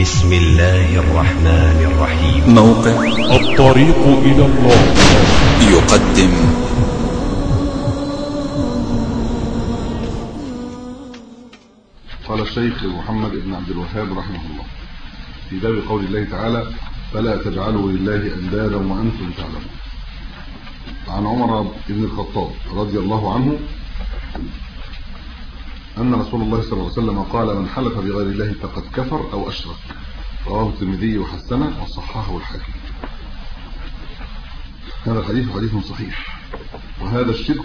بسم الله الرحمن الرحيم. موقع الطريق إلى الله يقدم قال الشيخ محمد بن عبد الوهاب رحمه الله في باب قول الله تعالى فلا تجعلوا لله أندادا وأنتم تعلمون. عن عمر بن الخطاب رضي الله عنه أن رسول الله صلى الله عليه وسلم قال من حلف بغير الله فقد كفر أو أشرك. رواه الترمذي وحسنه وصححه الحاكم. هذا الحديث حديث صحيح. وهذا الشرك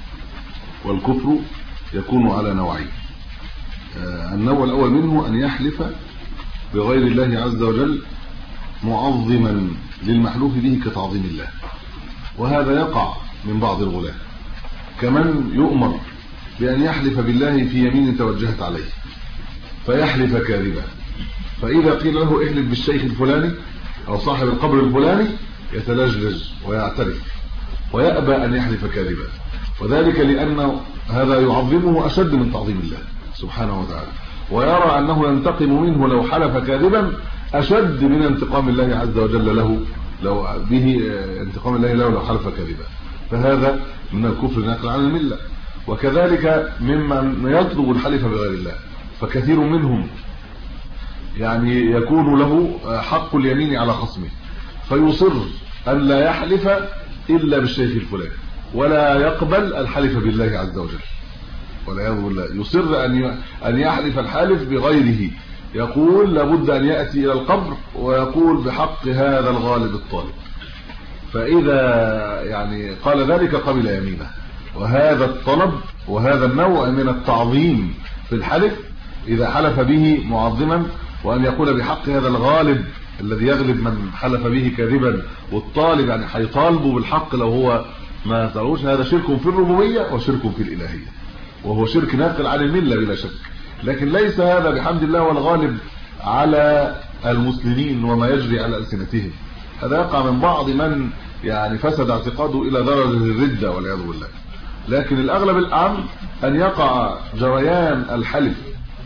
والكفر يكون على نوعين. النوع الأول منه أن يحلف بغير الله عز وجل معظما للمحلوف به كتعظيم الله، وهذا يقع من بعض الغلاة. كمن يؤمر بأن يحلف بالله في يمين توجهت عليه فيحلف كاذبا، فإذا قيل له احلف بالشيخ الفلاني أو صاحب القبر الفلاني يتلجلج ويعترف ويأبى أن يحلف كاذبا، وذلك لأن هذا يعظمه أشد من تعظيم الله سبحانه وتعالى، ويرى أنه ينتقم منه لو حلف كاذبا أشد من انتقام الله عز وجل له لو به انتقام الله له لو حلف كاذبا. فهذا من الكفر نقل عن الملة. وكذلك ممن يطلب الحلف بغير الله، فكثير منهم يعني يكون له حق اليمين على خصمه فيصر أن لا يحلف إلا بالشيخ الفلاني ولا يقبل الحلف بالله عز وجل والعياذ بالله. يصر أن يحلف الحالف بغيره، يقول لابد أن يأتي إلى القبر ويقول بحق هذا الغالب الطالب، فإذا يعني قال ذلك قبل يمينه. وهذا الطلب وهذا النوع من التعظيم في الحلف إذا حلف به معظما، وأن يقول بحق هذا الغالب الذي يغلب من حلف به كاذبا، والطالب يعني هيطالبه بالحق لو هو ما تعرفوش، هذا شرك في الربوبية وشرك في الإلهية، وهو شرك ناقل عن الملة بلا شك. لكن ليس هذا بحمد الله والغالب على المسلمين وما يجري على ألسنتهم، هذا يقع من بعض من يعني فسد اعتقاده إلى درجة الردة والعياذ بالله. لكن الأغلب الأعم أن يقع جريان الحلف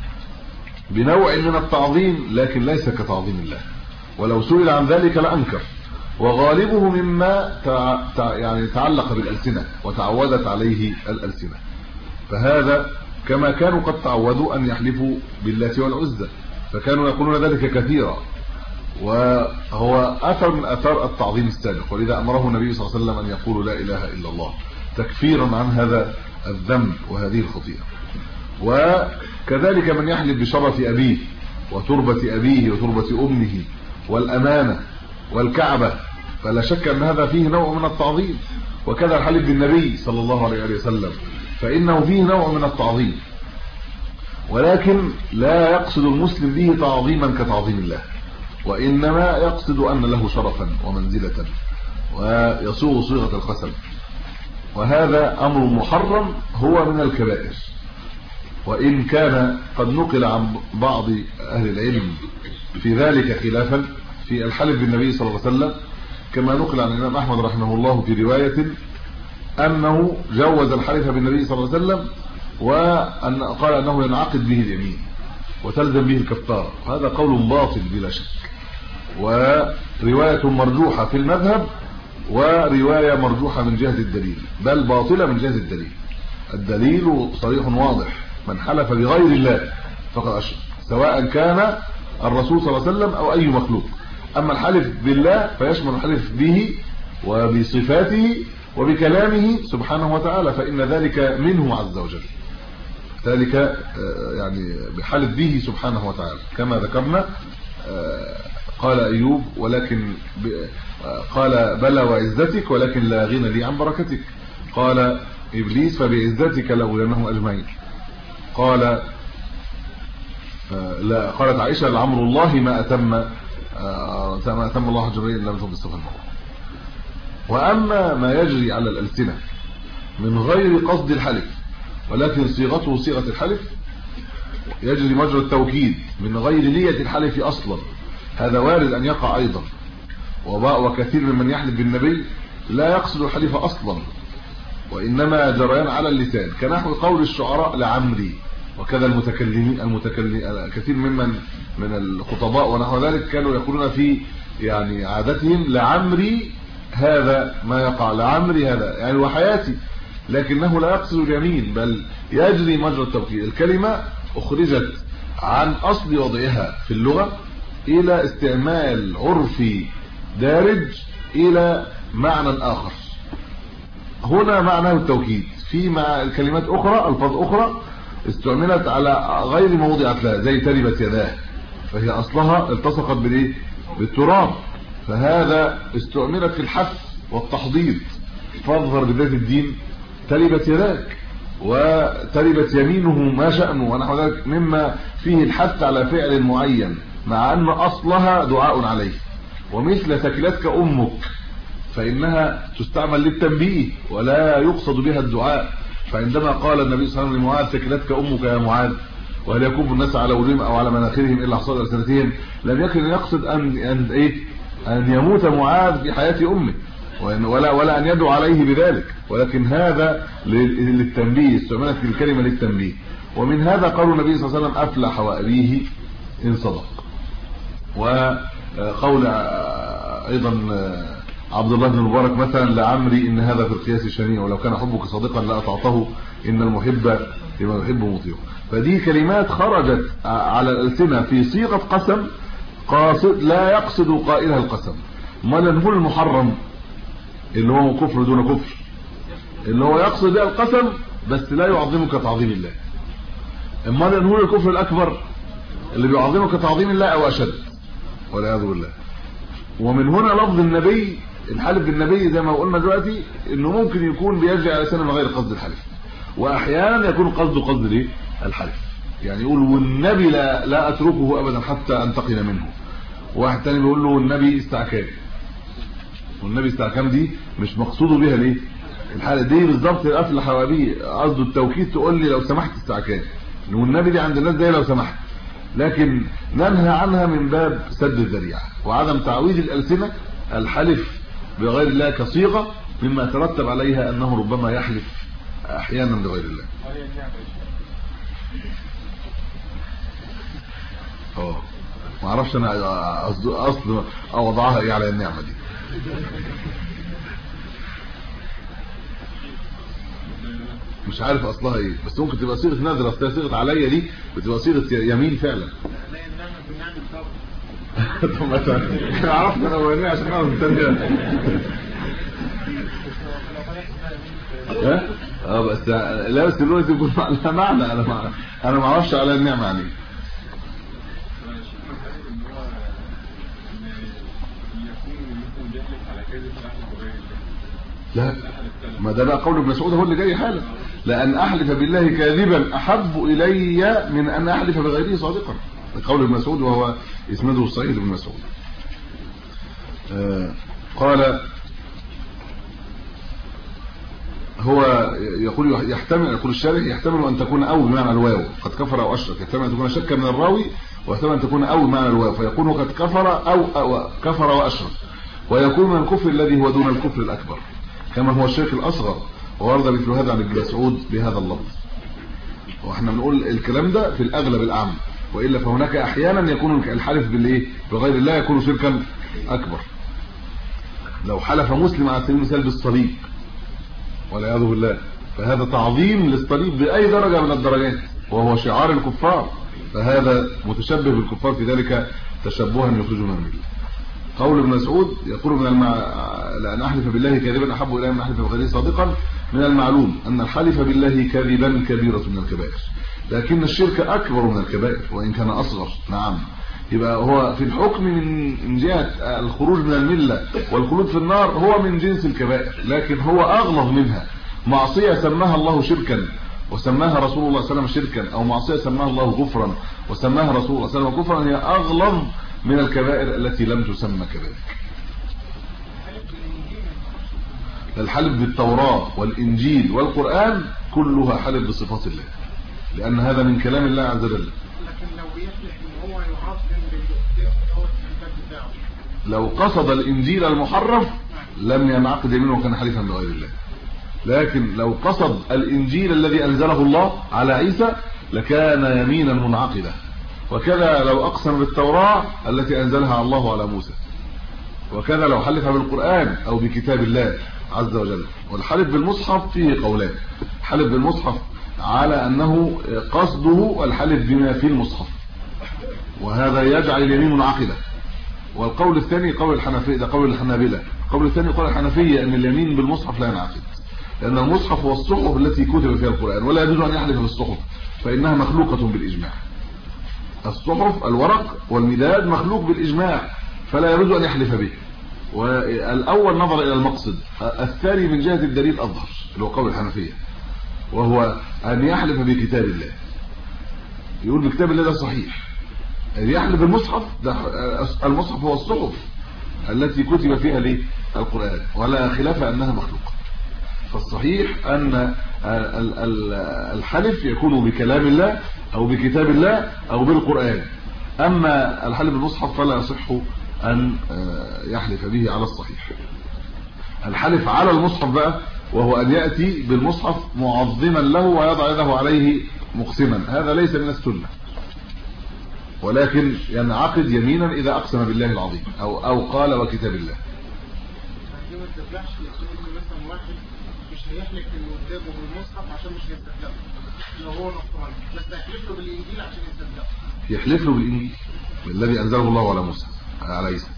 بنوع من التعظيم لكن ليس كتعظيم الله، ولو سئل عن ذلك لأنكر، وغالبه مما يعني تعلق بالألسنة وتعودت عليه الألسنة. فهذا كما كانوا قد تعودوا أن يحلفوا باللات والعزى، فكانوا يقولون ذلك كثيرا، وهو أثر من أثار التعظيم السابق. ولذا أمره النبي صلى الله عليه وسلم أن يقولوا لا إله إلا الله تكفيرا عن هذا الذنب وهذه الخطيئة. وكذلك من يحلف بشرف أبيه وتربة أبيه وتربة أمه والأمانة والكعبة، فلا شك أن هذا فيه نوع من التعظيم. وكذا الحلف بالنبي صلى الله عليه وسلم فإنه فيه نوع من التعظيم، ولكن لا يقصد المسلم به تعظيما كتعظيم الله، وإنما يقصد أن له شرفا ومنزلة ويصوغ صيغة القسم. وهذا أمر محرم هو من الكبائر، وإن كان قد نقل عن بعض أهل العلم في ذلك خلافا في الحلف بالنبي صلى الله عليه وسلم، كما نقل عن الإمام أحمد رحمه الله في رواية أنه جوز الحلف بالنبي صلى الله عليه وسلم، وأن قال أنه ينعقد به اليمين وتلزم به الكفارة. هذا قول باطل بلا شك، ورواية مرجوحة في المذهب، ورواية مرجوحة من جهة الدليل، بل باطلة من جهة الدليل. الدليل صريح واضح: من حلف بغير الله فقد أشرك، سواء كان الرسول صلى الله عليه وسلم أو أي مخلوق. أما الحلف بالله فيشمل الحلف به وبصفاته وبكلامه سبحانه وتعالى، فإن ذلك منه عز وجل، ذلك يعني بحلف به سبحانه وتعالى. كما ذكرنا قال أيوب ولكن قال بلى وعزتك ولكن لا غنى لي عن بركتك. قال إبليس فبعزتك لأغوينهم أجمعين. قال لا قالت عائشة لعمر الله ما أتم الله جبريل لم يكن بالصفة الموضوع. وأما ما يجري على الألسنة من غير قصد الحلف ولكن صيغته صيغة الحلف، يجري مجرى التوكيد من غير نية الحلف أصلا، هذا وارد أن يقع أيضا. وكثير ممن يحلف بالنبي لا يقصد الحلف أصلا، وإنما جريان على اللسان، كنحو قول الشعراء لعمري وكذا المتكلمين كثير من الخطباء ونحو ذلك كانوا يقولون في يعني عادتهم لعمري هذا ما يقع، لعمري هذا يعني وحياتي، لكنه لا يقصد اليمين بل يجري مجرى التوكيد. الكلمة أخرجت عن أصل وضعها في اللغة إلى استعمال عرفي دارج إلى معنى آخر. هنا معناه التوكيد. في مع الكلمات أخرى ألفاظ أخرى استعملت على غير ما وضعت لها، زي تربت يداه، فهي أصلها التصقت بالإيه؟ بالتراب، فهذا استعملت في الحث والتحضيض. فاظهر بذات الدين تربت يداك، وتربت يمينه ما شأنه ونحو ذلك، مما فيه الحث على فعل معين مع أن أصلها دعاء عليه. ومثل ثكلتك أمك فإنها تستعمل للتنبيه ولا يقصد بها الدعاء. فعندما قال النبي صلى الله عليه وسلم لمعاذ ثكلتك أمك يا معاذ وهل يكب الناس على وجوههم أو على مناخرهم إلا حصاد ألسنتهم، لم يكن يقصد أن يموت معاذ في حياة أمه ولا أن يدعو عليه بذلك، ولكن هذا للتنبيه، استعملت الكلمة للتنبيه. ومن هذا قول النبي صلى الله عليه وسلم أفلح وأبيه إن صدق. وقول أيضا عبد الله بن المبارك مثلا لعمري إن هذا في القياس شنيع ولو كان حبك صادقا لأطعته إن المحب لما يحب مطيع. فدي كلمات خرجت على الألسنة في صيغة قسم قاصد لا يقصد قائلها القسم. ما نقول المحرم اللي هو كفر دون كفر، اللي هو يقصد بها القسم بس لا يعظمك تعظيم الله. اما نقول الكفر الأكبر اللي بيعظمك تعظيم الله أو أشد والعياذ بالله. ومن هنا لفظ النبي، الحلف بالنبي زي ما قلنا دلوقتي انه ممكن يكون بيرجع على لسان غير قصد الحلف، واحيانا يكون قصد الايه؟ الحلف. يعني يقول والنبي لا اتركه ابدا حتى انتقم منه. واحد تاني بيقول له النبي استعكام، والنبي استعكام دي مش مقصوده بها ليه الحاله دي بالظبط. القفل حوابيه قصده التوكيد، تقول لي لو سمحت استعكام، والنبي دي عند الناس زي لو سمحت، لكن ننهى عنها من باب سد الذريعه وعدم تعويد الالسنه الحلف بغير الله كصيغه، مما ترتب عليها انه ربما يحلف احيانا بغير الله. ما اعرفش انا اصل او وضعها ايه على النعمه دي. مش عارف اصلها ايه، بس ممكن تبقى صيغه نادره، اصلها صيغه عليا دي بتبقى صيغه يمين فعلا. طب مثلا عرفت انا وين عشان اعرف الثانيه. بس لا، بس دلوقتي يكون لها معنى. انا ما اعرفش على النعمه يعني. لا، ما ده بقى قول ابن مسعود هو اللي جاي حالا، لان احلف بالله كاذبا احب الي من ان احلف بغيره صادقا. قول ابن مسعود وهو اسناده الصحيح ابن مسعود. قال هو يقول يحتمل، يقول الشارح يحتمل ان تكون او بمعنى الواو قد كفر او اشرك، يحتمل ان تكون شك من الراوي، ويحتمل ان تكون او بمعنى الواو فيكون قد كفر او كفر واشرك، ويكون من الكفر الذي هو دون الكفر الاكبر كما هو الشرك الاصغر. وورد مثل هذا عن ابن مسعود بهذا اللفظ. واحنا بنقول الكلام ده في الاغلب الاعم، والا فهناك احيانا يكون الحلف بالايه بغير الله يكون شركا اكبر. لو حلف مسلم على سبيل المثال بالصليب والعياذ بالله، فهذا تعظيم للصليب باي درجه من الدرجات، وهو شعار الكفار، فهذا متشبه بالكفار في ذلك تشبها يخرجون من المله. قول ابن مسعود يقول لأن أحلف بالله كاذبا أحب إلي من أحلف بغيره صادقا. من المعلوم أن الحلف بالله كاذبا كبيرة من الكبائر، لكن الشرك أكبر من الكبائر وإن كان أصغر. نعم، يبقى هو في الحكم من جهة الخروج من الملة والخلود في النار هو من جنس الكبائر، لكن هو أغلظ منها. معصية سماها الله شركا وسماها رسول الله صلى الله عليه وسلم شركا، أو معصية سماها الله غفرا وسماها رسول الله صلى الله عليه وسلم كفرا، هي أغلظ من الكبائر التي لم تسمى كذلك. الحلف بالتوراة والإنجيل والقرآن كلها حلف بصفات الله، لأن هذا من كلام الله عز وجل. لكن لو بيحلف إن هو يعظم بالكتاب بتاعه، لو قصد الإنجيل المحرف لم ينعقد يمينه وكان حليفا بغير الله. لكن لو قصد الإنجيل الذي أنزله الله على عيسى لكان يمينا منعقدة. وكذا لو أقسم بالتوراة التي أنزلها الله على موسى، وكذا لو حلف بالقرآن أو بكتاب الله عز وجل. والحلف بالمصحف فيه قولان: حلف بالمصحف على أنه قصده الحلف بما في المصحف، وهذا يجعل اليمين منعقدة. والقول الثاني قول الحنفية، ده قول الحنابلة. القول الثاني قول الحنفية أن اليمين بالمصحف لا ينعقد، لأن المصحف هو الصحف التي كتب فيها القرآن، ولا يجوز أن يحلف بالصحف فإنها مخلوقة بالإجماع. الصحف الورق والمداد مخلوق بالإجماع، فلا يجوز أن يحلف به. والأول نظر إلى المقصد، الثاني من جهة الدليل أظهر، اللي هو قول الحنفية، وهو أن يحلف بكتاب الله. يقول بكتاب الله ده صحيح، يحلف بالمصحف، ده المصحف هو الصحف التي كتب فيها القرآن، ولا خلاف أنها مخلوقة. فالصحيح أن الحلف يكون بكلام الله أو بكتاب الله أو بالقرآن. أما الحلف بالمصحف فلا يصح أن يحلف به على الصحيح. الحلف على المصحف بقى وهو أن يأتي بالمصحف معظما له ويضع يده عليه مقسما، هذا ليس من السنة، ولكن ينعقد يمينا إذا أقسم بالله العظيم أو قال وكتاب الله. ما ترجعش لسنة مثلا واحد مش هيحلف انه قدامه بالمصحف عشان مش هيصدقه لو هو نصراني، بس هيحلف له بالانجيل عشان يصدقه. يحلف له بالانجيل الذي انزله الله على موسى عليه السلام.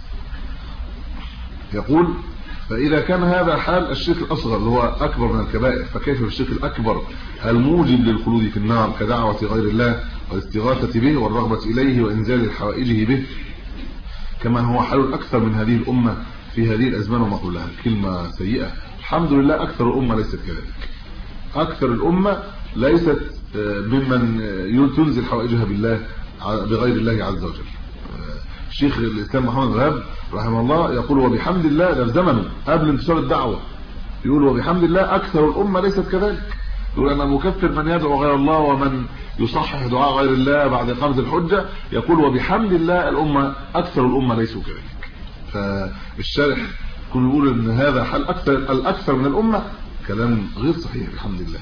يقول: فاذا كان هذا حال الشرك الاصغر اللي هو اكبر من الكبائر، فكيف بالشرك الاكبر الموجب للخلود في النار كدعوه غير الله والاستغاثه به والرغبه اليه وانزال حوائجه به، كما هو حال الاكثر من هذه الامه في هذه الازمان وما قبلها. كلمه سيئه، الحمد لله اكثر الامه ليست كذلك. اكثر الامه ليست ممن تنزل حوائجها بالله بغير الله عز وجل. الشيخ الاسلام محمد الوهاب رحمه الله يقول: وبحمد الله، ده في زمنه قبل انتشار الدعوه، يقول: وبحمد الله اكثر الامه ليست كذلك. يقول: انا مكفر من يدعو غير الله ومن يصحح دعاء غير الله بعد اقامه الحجه. يقول: وبحمد الله الامه اكثر الامه ليسوا كذلك. فالشارح يكون يقول ان هذا حال الاكثر من الامه، كلام غير صحيح بحمد الله.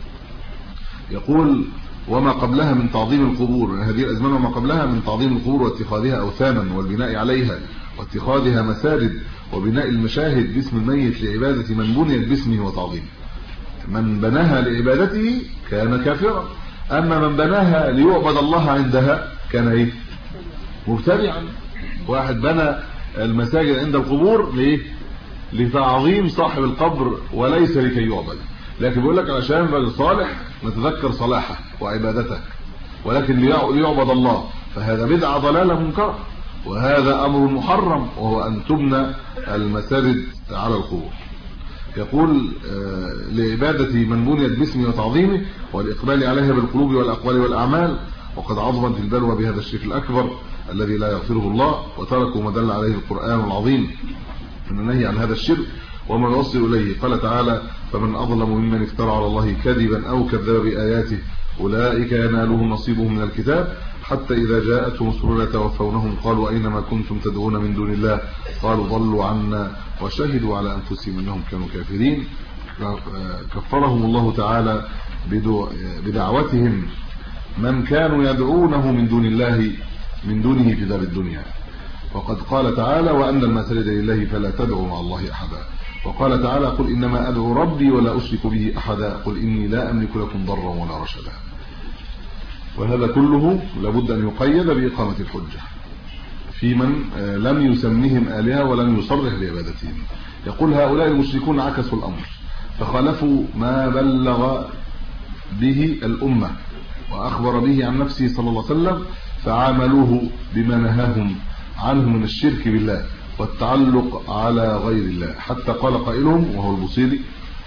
يقول: وما قبلها من تعظيم القبور، هذه الازمان وما قبلها من تعظيم القبور واتخاذها اوثانا والبناء عليها واتخاذها مساجد وبناء المشاهد باسم الميت لعباده من بنيت باسمه وتعظيمه. من بناها لعبادته كان كافرا، اما من بناها ليعبد الله عندها كان مبتدعا. واحد بنى المساجد عند القبور لتعظيم صاحب القبر وليس لكي يعبد، لكن بيقول لك علشان رجل صالح نتذكر صلاحه وعبادته، ولكن ليعبد الله، فهذا بدعه ضلاله منكر، وهذا امر محرم، وهو ان تبنى المساجد على القبور. يقول: لعباده من بنيت باسمه وتعظيمه والاقبال عليها بالقلوب والاقوال والاعمال. وقد عظمت البلوى بهذا الشرك الاكبر الذي لا يغفره الله، وتركوا ما دل عليه القرآن العظيم من النهي عن هذا الشرك وما يوصل إليه. قال تعالى: فمن أظلم ممن افترى على الله كذبا أو كذب بآياته أولئك ينالهم نصيبهم من الكتاب حتى إذا جاءتهم رسلنا توفونهم قالوا أينما كنتم تدعون من دون الله قالوا ضلوا عنا وشهدوا على أنفسهم أنهم كانوا كافرين. كفرهم الله تعالى بدعوتهم من كانوا يدعونه من دونه في دار الدنيا. وقد قال تعالى: وأن المساجد لله فلا تدعوا مع الله أحدا. وقال تعالى: قل إنما أدعو ربي ولا أشرك به أحدا قل إني لا أملك لكم ضرا ولا رشدا. وهذا كله لابد أن يقيد بإقامة الحجة في من لم يسمهم آلهة ولم يصرح بعبادتهم. يقول: هؤلاء المشركون عكسوا الأمر فخالفوا ما بلغ به الأمة وأخبر به عن نفسه صلى الله عليه وسلم، فعاملوه بما نهاهم عنه من الشرك بالله والتعلق على غير الله، حتى قال قائلهم وهو البوصيري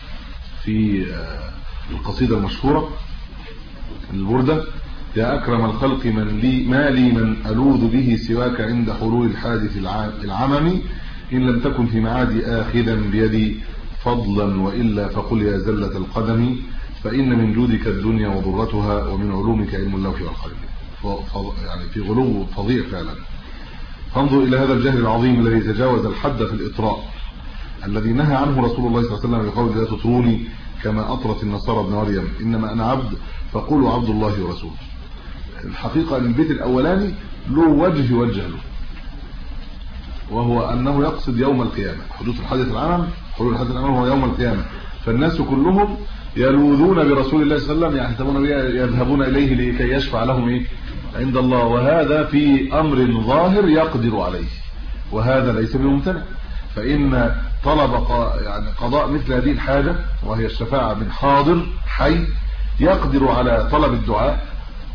في القصيدة المشهورة البردة: يا أكرم الخلق ما لي من ألوذ به سواك عند حلول الحادث العمم إن لم تكن في معادي آخذا بيدي فضلا وإلا فقل يا زلة القدم فإن من جودك الدنيا وضرتها ومن علومك علم اللوح والقلم. يعني في غلو فظيع فعلا. فانظر إلى هذا الجهل العظيم الذي تجاوز الحد في الإطراء الذي نهى عنه رسول الله صلى الله عليه وسلم بقول: لا تطروني كما أطرت النصارى ابن مريم إنما أنا عبد فقولوا عبد الله ورسوله. الحقيقة أن البيت الأولاني له وجه له، وهو أنه يقصد يوم القيامة، حدوث الحادث العام. حدوث الحادث العام هو يوم القيامة، فالناس كلهم يلوذون برسول الله صلى الله عليه وسلم، يحتمون به يذهبون إليه لكي يشفع لهم عند الله، وهذا في أمر ظاهر يقدر عليه، وهذا ليس بممتنع. فإن طلب يعني قضاء مثل هذه الحاجة وهي الشفاعة من حاضر حي يقدر على طلب الدعاء،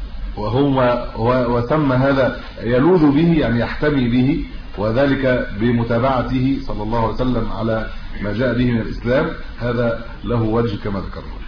وثم هذا يلوذ به يعني يحتمي به، وذلك بمتابعته صلى الله عليه وسلم على ما جاء به من الإسلام، هذا له وجه كما ذكرنا.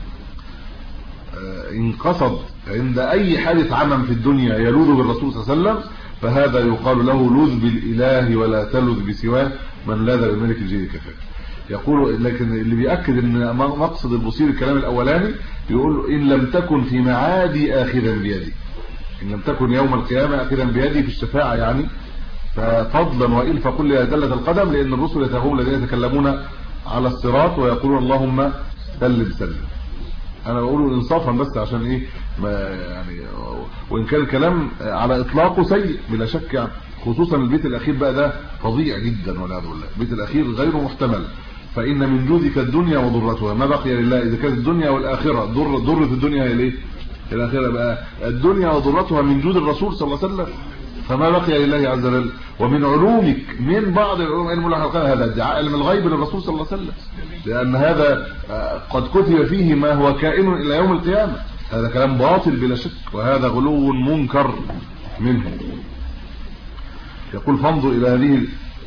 إن قصد عند أي حادث عمم في الدنيا يلوذ بالرسول صلى الله عليه وسلم فهذا يقال له لوذ بالإله ولا تلوذ بسواه، من لاذ بالملك الجيد كفاه. يقول لكن اللي بيأكد ان مقصد البصير الكلام الاولاني يقول ان لم تكن في معادي اخذا بيدي، ان لم تكن يوم القيامه اخذا بيدي في الشفاعه يعني، ففضلا وإل فقل يا دلة القدم، لان الرسل هم الذين يتكلمون على الصراط ويقولون اللهم سلم. انا بقوله انصافا بس عشان ايه ما يعني، وان كان الكلام على اطلاقه سيء بلا شك يعني، خصوصا البيت الاخير بقى ده فظيع جدا والعياذ بالله. البيت الاخير غير محتمل، فان من جودك الدنيا وضرتها، ما بقي لله اذا كانت الدنيا والاخره. ضره الدنيا هي الايه؟ الاخره. بقى الدنيا وضرتها من جود الرسول صلى الله عليه وسلم، فما بقي لله عز وجل. ومن علومك من بعض العلوم علم الله، هذا ادعاء علم الغيب للرسول صلى الله عليه وسلم، لان هذا قد كتب فيه ما هو كائن الى يوم القيامه. هذا كلام باطل بلا شك، وهذا غلو منكر منه. يقول فانظر الى هذه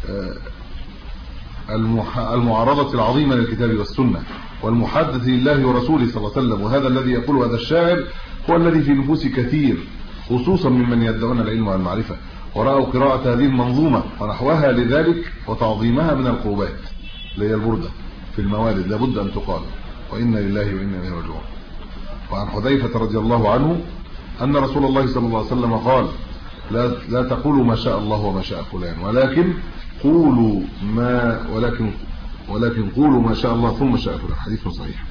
المعارضه العظيمه للكتاب والسنه والمحادثه لله ورسوله صلى الله عليه وسلم. وهذا الذي يقول هذا الشاعر هو الذي في نفوس كثير خصوصا ممن يدعون العلم والمعرفه ورأوا قراءه هذه المنظومه ونحوها لذلك وتعظيمها من القربات اللي هي البرده في الموالد لابد ان تقال وإنا لله وإنا إليه راجعون. وعن حذيفه رضي الله عنه ان رسول الله صلى الله عليه وسلم قال لا تقولوا ما شاء الله وما شاء فلان، ولكن قولوا ما شاء الله ثم شاء فلان. حديث صحيح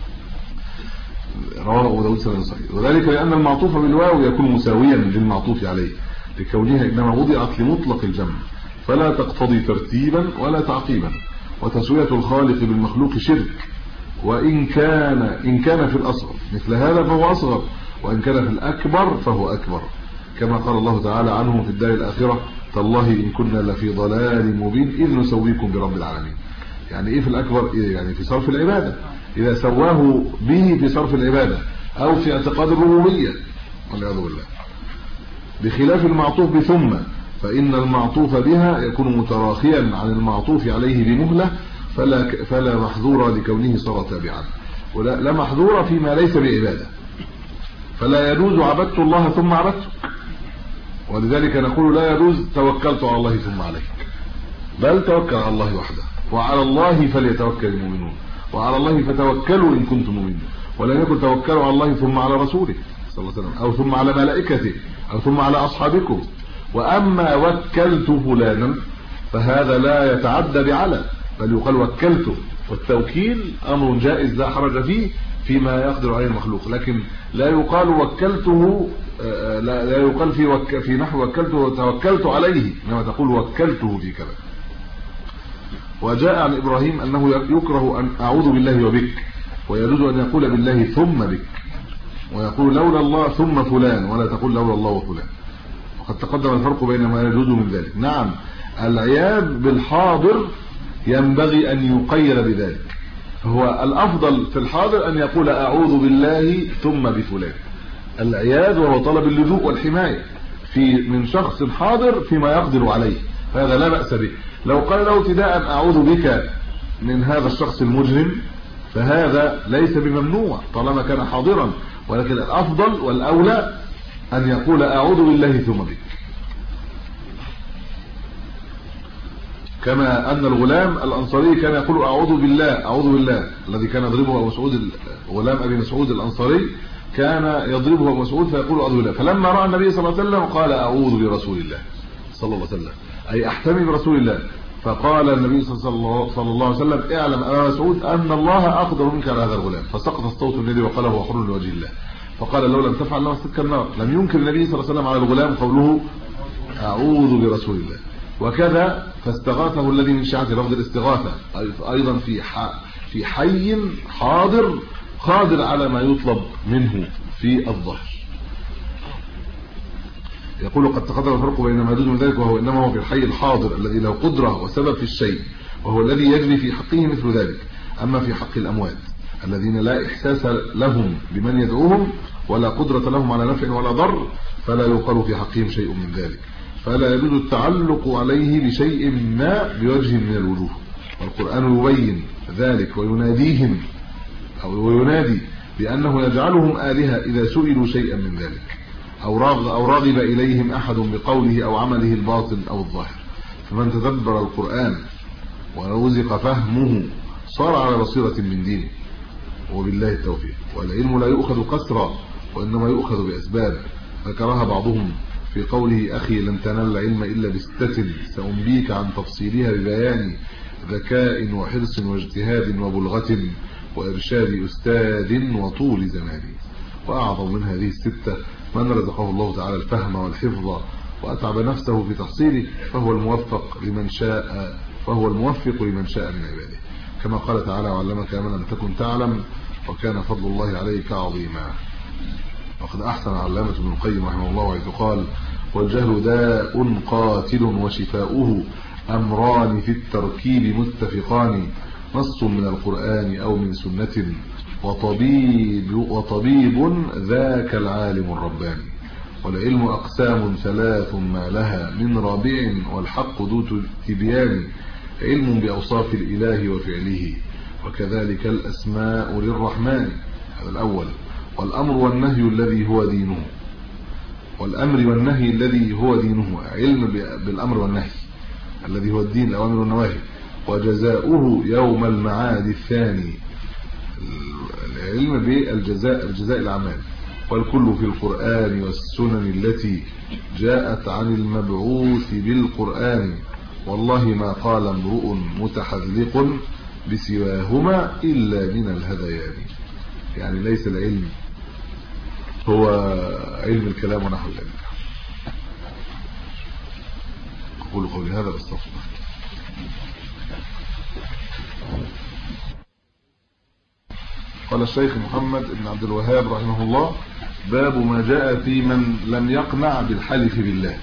رواه ابو داود سنده صحيح. وذلك لان المعطوف بالواو يكون مساويا للمعطوف عليه لكونها انما وضعت لمطلق الجمع، فلا تقتضي ترتيبا ولا تعقيبا. وتسويه الخالق بالمخلوق شرك، وان كان في الاصغر مثل هذا فهو اصغر، وان كان في الاكبر فهو اكبر، كما قال الله تعالى عنه في الدار الآخرة تالله إن كنا لفي ضلال مبين إذ نسويكم برب العالمين. يعني إيه في الأكبر؟ يعني في صرف العبادة، إذا سواه به في صرف العبادة أو في اعتقاد الربوبية والعياذ بالله، بخلاف المعطوف بثم، فإن المعطوف بها يكون متراخيا عن المعطوف عليه بمهلة، فلا محظور لكونه صار تابعا، ولا محظور فيما ليس بعبادة، فلا يجوز عبدت الله ثم عبدتك. ولذلك نقول لا يجوز توكلت على الله ثم عليك، بل توكل على الله وحده، وعلى الله فليتوكل المؤمنون، وعلى الله فتوكلوا إن كنتم مؤمنين. ولا يقول توكلوا على الله ثم على رسوله صلى الله عليه وسلم، أو ثم على ملائكته، أو ثم على أصحابكم. وأما وكلت فلانا فهذا لا يتعدى بعلى، بل يقال وكلته، والتوكيل أمر جائز لا حرج فيه فيما يقدر عليه المخلوق، لكن لا يقال وكلته، لا يقال في نحو وكلته وتوكلت عليه، انما تقول وكلته في كذا. وجاء عن ابراهيم انه يكره ان اعوذ بالله وبك، ويجوز ان يقول بالله ثم بك، ويقول لولا الله ثم فلان، ولا تقول لولا الله وفلان. وقد تقدم الفرق بين ما يجوز من ذلك. نعم العياذ بالحاضر ينبغي ان يقيد بذلك، فهو الافضل في الحاضر ان يقول اعوذ بالله ثم بفلان، العياذ وهو طلب اللجوء والحمايه من شخص حاضر فيما يقدر عليه، فهذا لا باس به. لو قال له ابتداء اعوذ بك من هذا الشخص المجرم فهذا ليس بممنوع طالما كان حاضرا، ولكن الافضل والاولى ان يقول اعوذ بالله ثم بك. كما ان الغلام الانصاري كان يقول اعوذ بالله الذي كان يضربه ابو مسعود، غلام ابي مسعود الانصاري كان يضربه ابو مسعود فيقول اعوذ بالله، فلما راى النبي صلى الله عليه وسلم قال اعوذ برسول الله صلى الله عليه وسلم، اي احتمي برسول الله. فقال النبي صلى الله عليه وسلم اعلم يا مسعود ان الله اقدر منك على هذا الغلام. فسقط الصوت الذي وقاله هو حر لوجه الله. فقال لو لم تفعل لمستك النار. لم ينكر النبي صلى الله عليه وسلم على الغلام قوله اعوذ برسول الله. وكذا فاستغاثه الذي من شيعته، لفظ الاستغاثه ايضا في حي حاضر قادر على ما يطلب منه في الظهر. يقول قد تقدم الفرق بين ما دون ذلك، وهو انما هو في الحي الحاضر الذي له قدره وسبب في الشيء، وهو الذي يجري في حقه مثل ذلك. اما في حق الاموات الذين لا احساس لهم بمن يدعوهم ولا قدره لهم على نفع ولا ضر، فلا يقال في حقهم شيء من ذلك، فلا يجوز التعلق عليه بشيء ما بوجه من الوجوه. والقرآن يبين ذلك ويناديهم وينادي بأنه يجعلهم آلهة إذا سئلوا شيئا من ذلك، أو راغب إليهم أحد بقوله أو عمله الباطن أو الظاهر. فمن تدبر القرآن ورزق فهمه صار على بصيرة من دينه، وبالله التوفيق. والعلم لا يؤخذ قسرا، وإنما يؤخذ بأسباب ذكرها بعضهم في قوله أخي لن تنال العلم إلا بستة سأنبيك عن تفصيلها ببيان ذكاء وحرص واجتهاد وبلغة وإرشاد أستاذ وطول زمان. وأعظم من هذه الستة من رزقه الله تعالى الفهم والحفظ وأتعب نفسه في تحصيله، فهو الموفق لمن شاء من عباده، كما قال تعالى وعلمك ما لم تكن تعلم وكان فضل الله عليك عظيما. وقد أحسن علامة ابن القيم رحمه الله حيث قال والجهل داء قاتل وشفاؤه أمران في التركيب متفقان، نص من القرآن أو من سنة وطبيب ذاك العالم الرباني. والعلم أقسام ثلاث ما لها من رابع، والحق ذو تبيان، علم بأوصاف الإله وفعله، وكذلك الأسماء للرحمن. هذا الأول. والأمر والنهي الذي هو دينه، علم بالأمر والنهي الذي هو الدين، الأوامر والنواهي، وجزاؤه يوم المعاد الثاني، العلم بالجزاء الأعمال. والكل في القرآن والسنن التي جاءت عن المبعوث بالقرآن، والله ما قال امرؤ متحذلق بسواهما إلا من الهذيان. يعني ليس العلم هو علم الكلام ونحو ذلك. أقول قولي هذا واستغفر. قال الشيخ محمد بن عبد الوهاب رحمه الله باب ما جاء في من لم يقنع بالحلف بالله.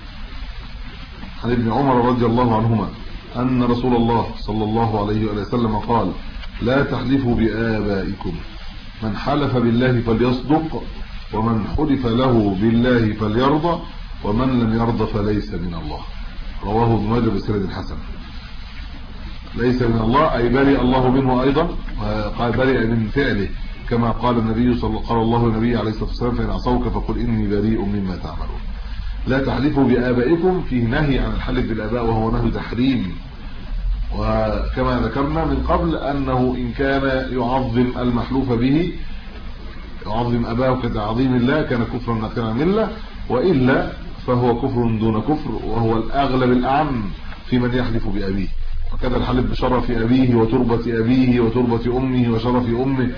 عن ابن عمر رضي الله عنهما أن رسول الله صلى الله عليه وسلم قال لا تحلفوا بآبائكم، من حلف بالله فليصدق، ومن حلف له بالله فليرضى، ومن لم يرضى فليس من الله. رواه ابن ماجه بسند حسن. ليس من الله أي برئ الله منه أيضا، قال برئ من فعله، كما قال النبي قال الله النبي عليه الصلاة والسلام فإن عصوك فقل إني بريء مما تعملون. لا تحلفوا بآبائكم فيه نهي عن الحلف بالآباء، وهو نهي تحريم. وكما ذكرنا من قبل أنه إن كان يعظم المحلوف به، يعظم أباه كتعظيم الله، كان كفرا ناقلا عن الملة، وإلا فهو كفر دون كفر، وهو الأغلب الأعم في من يحلف بأبيه. وكذا الحلف بشرف أبيه وتربة أبيه وتربة أمه وشرف أمه.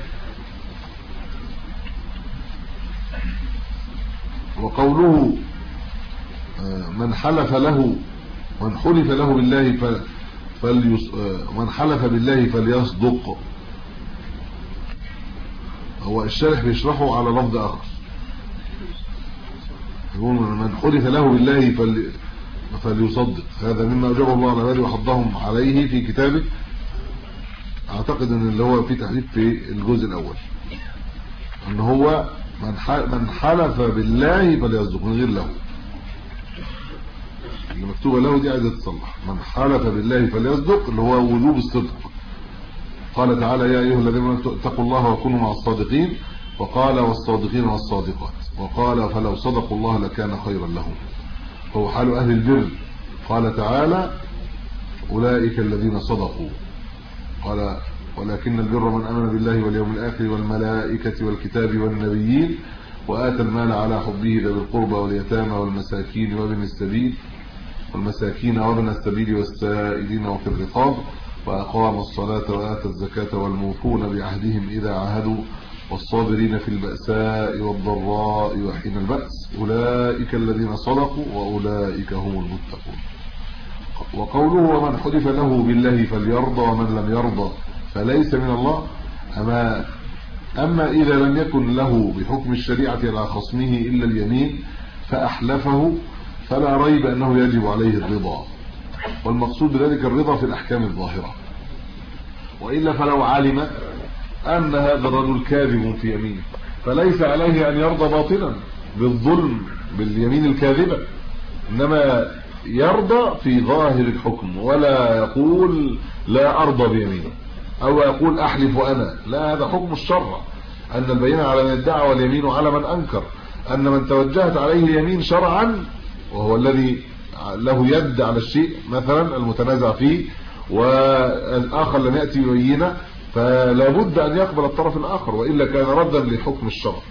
وقوله من حلف له بالله من حلف بالله فليصدق، هو الشارح بيشرحه على لفظ آخر، يقول من حلف له بالله فليصدق. هذا مما أجاب الله على ذلك وحضهم عليه في كتابه. أعتقد أن اللي هو في تحليف في الجزء الأول أن هو من حلف بالله فليصدق من غير له، اللي مكتوبة له دي عايزة تصلح. من حلف بالله فليصدق اللي هو وجوب الصدق. قال تعالى يا أيها الذين آمنوا اتقوا الله وكونوا مع الصادقين، وقال والصادقين والصادقات، وقال فلو صدقوا الله لكان خيرا لهم. هو حال أهل البر. قال تعالى أولئك الذين صدقوا. قال ولكن البر من آمن بالله واليوم الآخر والملائكة والكتاب والنبيين وآتى المال على حبه ذوي القربى واليتامى والمساكين وابن السبيل والمساكين وابن السبيل والسائلين وفي الرقاب وأقاموا الصلاة وآتوا الزكاة والموفون بعهدهم إذا عاهدوا والصابرين في البأساء والضراء وحين البأس أولئك الذين صدقوا وأولئك هم المتقون. وقوله ومن حلف له بالله فليرضى ومن لم يرضى فليس من الله. أما إذا لم يكن له بحكم الشريعة على خصمه إلا اليمين فأحلفه فلا ريب أنه يجب عليه الرضا، والمقصود بذلك الرضا في الأحكام الظاهرة، وإلا فلو علم أن هذا الرجل كاذب في يمينه فليس عليه أن يرضى باطلا بالظلم باليمين الكاذبة، إنما يرضى في ظاهر الحكم ولا يقول لا أرضى بيمينه أو يقول أحلف أنا، لا، هذا حكم الشرع، أن البينة على من ادعى واليمين على من أنكر، أن من توجهت عليه اليمين شرعا وهو الذي له يد على الشيء مثلا المتنازع فيه والآخر لم يأتي بينة فلا بد أن يقبل الطرف الآخر وإلا كان ردا لحكم الشرع.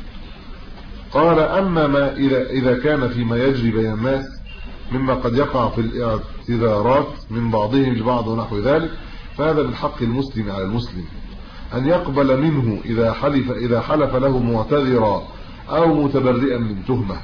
قال أما ما إذا كان فيما يجري بين الناس مما قد يقع في الاعتذارات من بعضهم لبعض ونحو ذلك فهذا من حق المسلم على المسلم أن يقبل منه إذا حلف له معتذرا أو متبرئا من تهمة،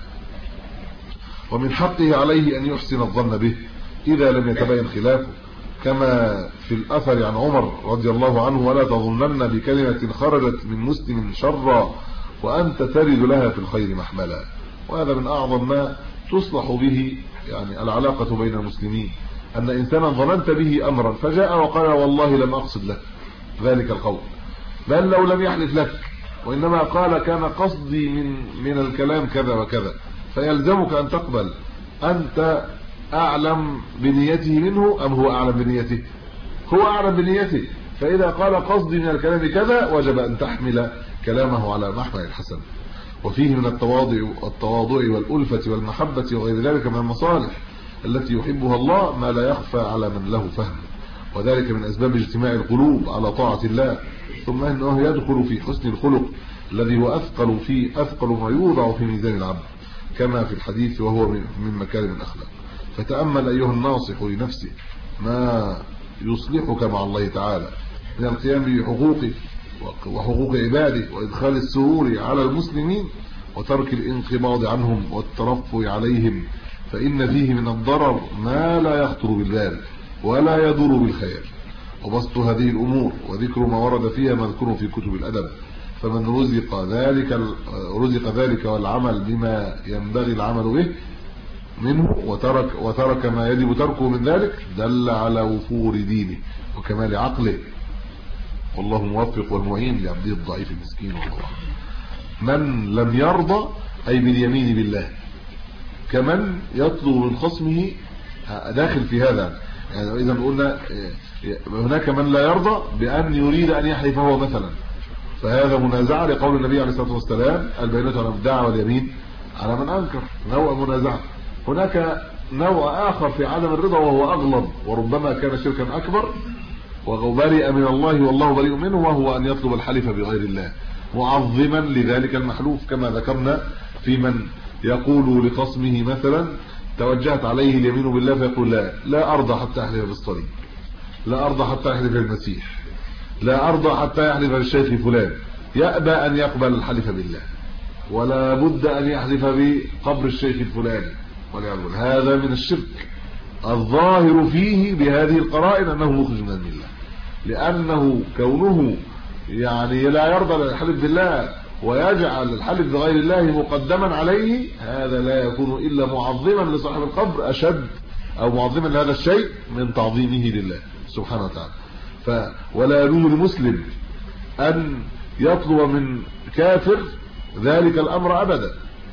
ومن حقه عليه أن يحسن الظن به إذا لم يتبين خلافه، كما في الأثر عن عمر رضي الله عنه ولا تظنن بكلمة خرجت من مسلم شرا وأنت ترد لها في الخير محملا. وهذا من أعظم ما تصلح به يعني العلاقة بين المسلمين، أن إنسانا ظننت به أمرا فجاء وقال والله لم أقصد لك ذلك القول، بل لو لم يحلف لك وإنما قال كان قصدي من الكلام كذا وكذا، فيلزمك أن تقبل. أنت أعلم بنيته منه أم هو أعلم بنيته؟ هو أعلم بنيته، فإذا قال قصدي من الكلام كذا وجب أن تحمل كلامه على محمل الحسن. وفيه من التواضع والألفة والمحبة وغير ذلك من المصالح التي يحبها الله ما لا يخفى على من له فهم، وذلك من أسباب اجتماع القلوب على طاعة الله. ثم أنه يدخل في حسن الخلق الذي هو أثقل ما يوضع في ميزان العبد كما في الحديث وهو من مكارم الأخلاق. فتأمل أيها الناصح لنفسه ما يصلحك مع الله تعالى من القيام بحقوقه وحقوق عباده وإدخال السرور على المسلمين وترك الانقباض عنهم والترفع عليهم، فإن فيه من الضرر ما لا يخطر بالبال ولا يضر بالخير. وبسط هذه الأمور وذكر ما ورد فيها مذكور في كتب الأدب، فمن رزق ذلك والعمل بما ينبغي العمل به منه وترك ما يجب تركه من ذلك دل على وفور دينه وكمال عقله، والله موفق والمعين لعبده الضعيف المسكين. من لم يرضى أي باليمين بالله كمن يطلب من خصمه داخل في هذا، يعني إذا قلنا هناك من لا يرضى بأن يريد أن يحلف هو مثلا، فهذا منازعة لقول النبي عليه الصلاة والسلام البينة على من ادعى واليمين على من أنكر، نوع منازعة. هناك نوع آخر في عدم الرضا وهو أغلظ وربما كان شركا أكبر وبرئ من الله والله بريء منه، وهو أن يطلب الحلف بغير الله معظما لذلك المحلوف، كما ذكرنا في من يقول لخصمه مثلا توجهت عليه اليمين بالله فيقول لا أرضى حتى أحلف بالصليب، لا أرضى حتى أحلف بالمسيح، لا أرضى حتى يحلف بالشيخ فلان، يأبى أن يقبل الحلف بالله ولا بد أن يحلف بقبر الشيخ الفلاني وليقول هذا من الشرك الظاهر فيه بهذه القرائن أنه مخرج من الملة، لأنه كونه يعني لا يرضى الحلف بالله ويجعل الحلف بغير الله مقدما عليه، هذا لا يكون إلا معظما لصاحب القبر أشد أو معظما لهذا الشيء من تعظيمه لله سبحانه وتعالى. ولا يجوز لمسلم أن يطلب من كافر ذلك الأمر أبدا،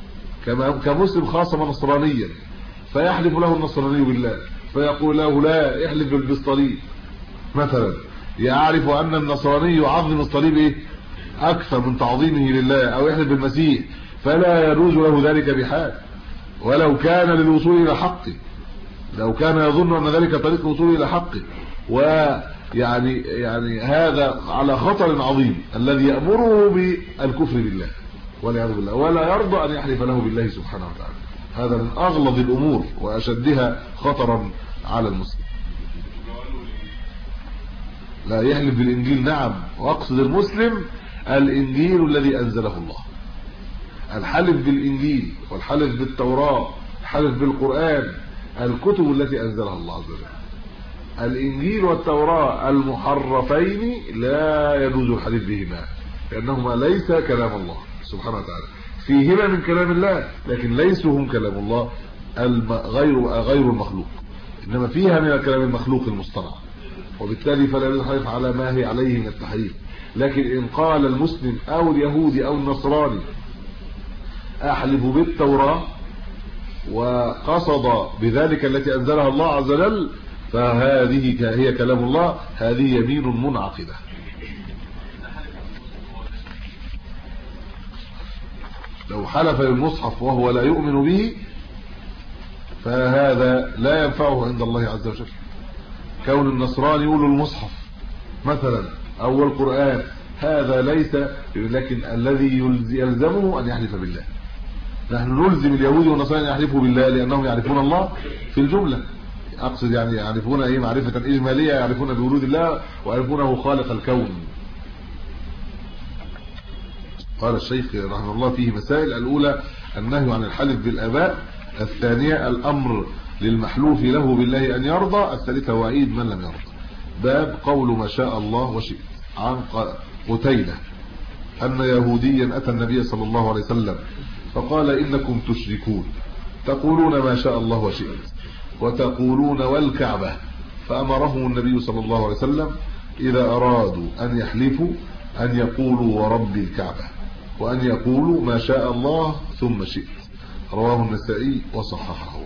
كمسلم خاصة نصرانيا فيحلف له النصراني بالله فيقول له لا احلف بالصليب مثلا، يعرف أن النصراني يعظم الصليب أكثر من تعظيمه لله، أو يحلف بالمسيح، فلا يجوز له ذلك بحال ولو كان للوصول إلى حقه، لو كان يظن أن ذلك طريق الوصول إلى حقه. ويعني هذا على خطر عظيم الذي يأمره بالكفر بالله والعياذ بالله، ولا يرضى أن يحلف له بالله سبحانه وتعالى. هذا من أغلظ الأمور وأشدها خطرا على المسلم. لا يحلف بالإنجيل، نعم، وأقصد المسلم الإنجيل الذي أنزله الله. الحلف بالإنجيل والحلف بالتوراة، الحلف بالقرآن، الكتب التي أنزلها الله عز وجل. الإنجيل والتوراة المحرفين لا يجوز الحلف بهما، لأنهما ليس كلام الله سبحانه وتعالى، فيهما من كلام الله لكن ليسوا هم كلام الله غير المخلوق، إنما فيها من الكلام المخلوق المصطنع، وبالتالي فلا يجوز الحلف على ما هي عليه من التحريف. لكن إن قال المسلم أو اليهودي أو النصراني أحلف بالتوراة وقصد بذلك التي أنزلها الله عز وجل فهذه هي كلام الله، هذه يمين منعقدة. لو حلف بالمصحف وهو لا يؤمن به فهذا لا ينفعه عند الله عز وجل. كون النصراني يقول المصحف مثلا أو القرآن هذا ليس، لكن الذي يلزمه أن يحلف بالله. نحن نلزم اليهود والنصارى أن يحلفوا بالله لأنهم يعرفون الله في الجملة، أقصد يعني يعرفون إيه معرفة إجمالية، يعرفون بوجود الله ويعرفونه خالق الكون. قال الشيخ رحمه الله فيه مسائل: الأولى النهي عن الحلف بالآباء، الثانية الأمر للمحلوف له بالله أن يرضى، الثالثة وعيد من لم يرضى. باب قول ما شاء الله وشئت. عن قتيلة أن يهوديا أتى النبي صلى الله عليه وسلم فقال: إنكم تشركون تقولون ما شاء الله وشئت وتقولون والكعبة، فأمرهم النبي صلى الله عليه وسلم إذا أرادوا أن يحلفوا أن يقولوا ورب الكعبة، وأن يقولوا ما شاء الله ثم شئت. رواه النسائي وصححه.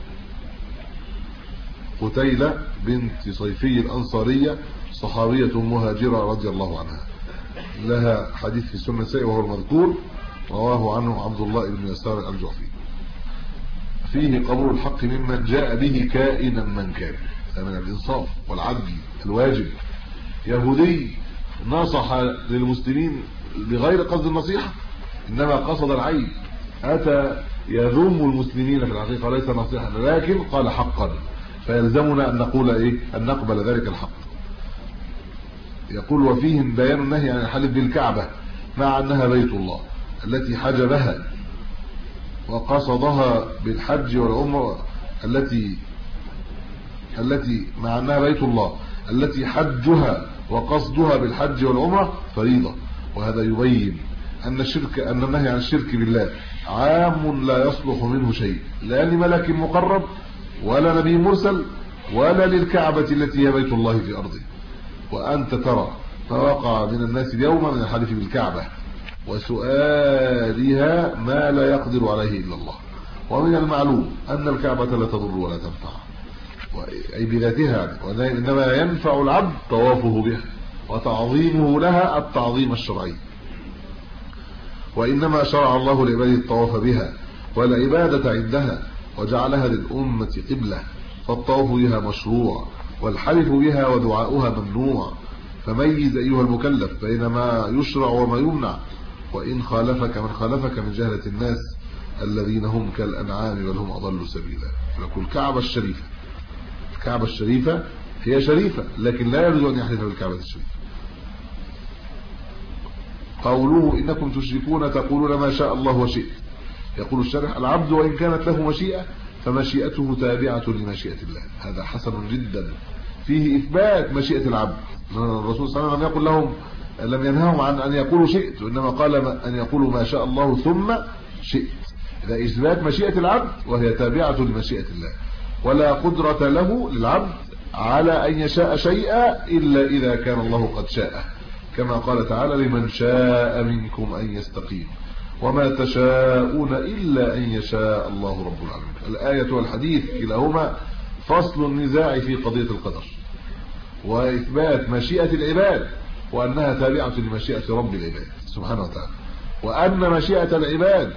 قتيلة بنت صيفي الأنصارية صحابية مهاجرة رضي الله عنها، لها حديث في سنن النسائي وهو المذكور، رواه عنه عبد الله بن يسار الجعفي. فيه قبول الحق ممن جاء به كائنا من كان، من الإنصاف والعدل الواجب. يهودي نصح للمسلمين بغير قصد النصيحة، إنما قصد العيب، أتى يذم المسلمين في الحقيقة ليس نصيحة، لكن قال حقا، فيلزمنا أن نقول إيه؟ أن نقبل ذلك الحق. يقول: وفيهم بيان النهي عن الحلف بالكعبة مع أنها بيت الله التي حجبها وقصدها بالحج والعمرة، التي مع أنها بيت الله التي حجها وقصدها بالحج والعمرة فريضة. وهذا يبين أن النهي عن الشرك بالله عام لا يصلح منه شيء، لا لملك مقرب ولا نبي مرسل ولا للكعبة التي هي بيت الله في أرضه. وأنت ترى ما وقع من الناس اليوم من الحلف بالكعبة وسؤالها ما لا يقدر عليه إلا الله. ومن المعلوم أن الكعبة لا تضر ولا تنفع أي بذاتها، وإنما ينفع العبد طوافه بها وتعظيمه لها التعظيم الشرعي. وإنما شرع الله لعباده الطواف بها والعبادة عندها وجعلها للأمة قبلة، فالطواف بها مشروع والحلف بها ودعاؤها ممنوع. فميز أيها المكلف بين ما يشرع وما يمنع، وإن خالفك من خالفك من جهلة الناس الذين هم كالأنعام بل هم أضل سبيلا. نقول الكعبة الشريفة هي شريفة، لكن لا يجوز أن يحلف بالكعبة الشريفة. قوله: إنكم تشركون تقولون ما شاء الله وشئت. يقول الشارح: العبد وإن كانت له مشيئة فمشيئته تابعة لمشيئة الله. هذا حسن جدا، فيه إثبات مشيئة العبد. الرسول صلى الله عليه وسلم يقول لهم، لم ينههم عن أن يقولوا شئت، وإنما قال أن يقولوا ما شاء الله ثم شئت. إذا إثبات مشيئة العبد وهي تابعة لمشيئة الله، ولا قدرة له للعبد على أن يشاء شيئا إلا إذا كان الله قد شاءه، كما قال تعالى: لمن شاء منكم أن يستقيم وما تشاءون إلا أن يشاء الله رب العالمين. الآية والحديث كلاهما فصل النزاع في قضية القدر وإثبات مشيئة العباد وأنها تابعة لمشيئة رب العباد سبحانه وتعالى، وأن مشيئة العباد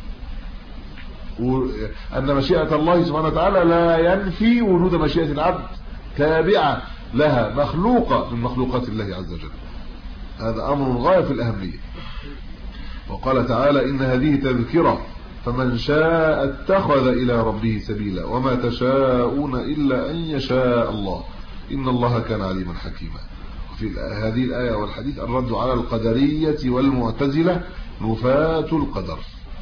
أن مشيئة الله سبحانه وتعالى لا ينفي وجود مشيئة العبد، تابعة لها، مخلوقة من مخلوقات الله عز وجل. هذا أمر غاية في الأهمية. وقال تعالى: إن هذه تذكرة فمن شاء اتخذ إلى ربه سبيلا وما تشاءون إلا أن يشاء الله إن الله كان عليما حكيما. وفي هذه الآية والحديث الرد على القدرية والمعتزلة نفاة القدر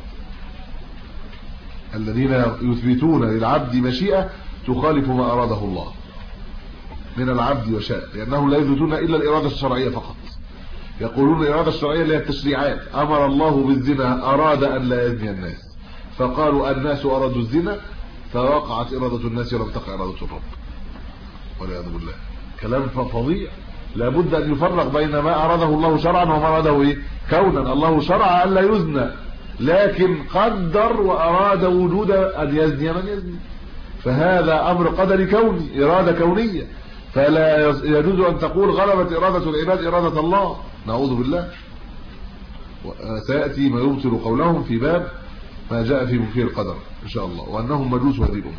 الذين يثبتون للعبد مشيئة تخالف ما أراده الله من العبد وشاء، لأنهم لا يثبتون إلا الإرادة الشرعية فقط. يقولون الإرادة الشرعية اللي هي التشريعات، أمر الله بالزنا أراد أن لا يزني الناس، فقالوا الناس أرادوا الزنا فوقعت إرادة الناس ولم تقع إرادة الرب، والعياذ بالله. كلام فظيع. لابد أن يفرق بين ما أراده الله شرعا وما أراده كونا. الله شرع أن لا يزنى، لكن قدر وأراد وجود أن يزني من يزني، فهذا أمر قدري كوني، إرادة كونية، فلا يجوز أن تقول غلبت إرادة العباد إرادة الله، نعوذ بالله. سيأتي ما يبطل قولهم في باب ما جاء في منكر القدر إن شاء الله، وأنهم مجوس هذه الأمة.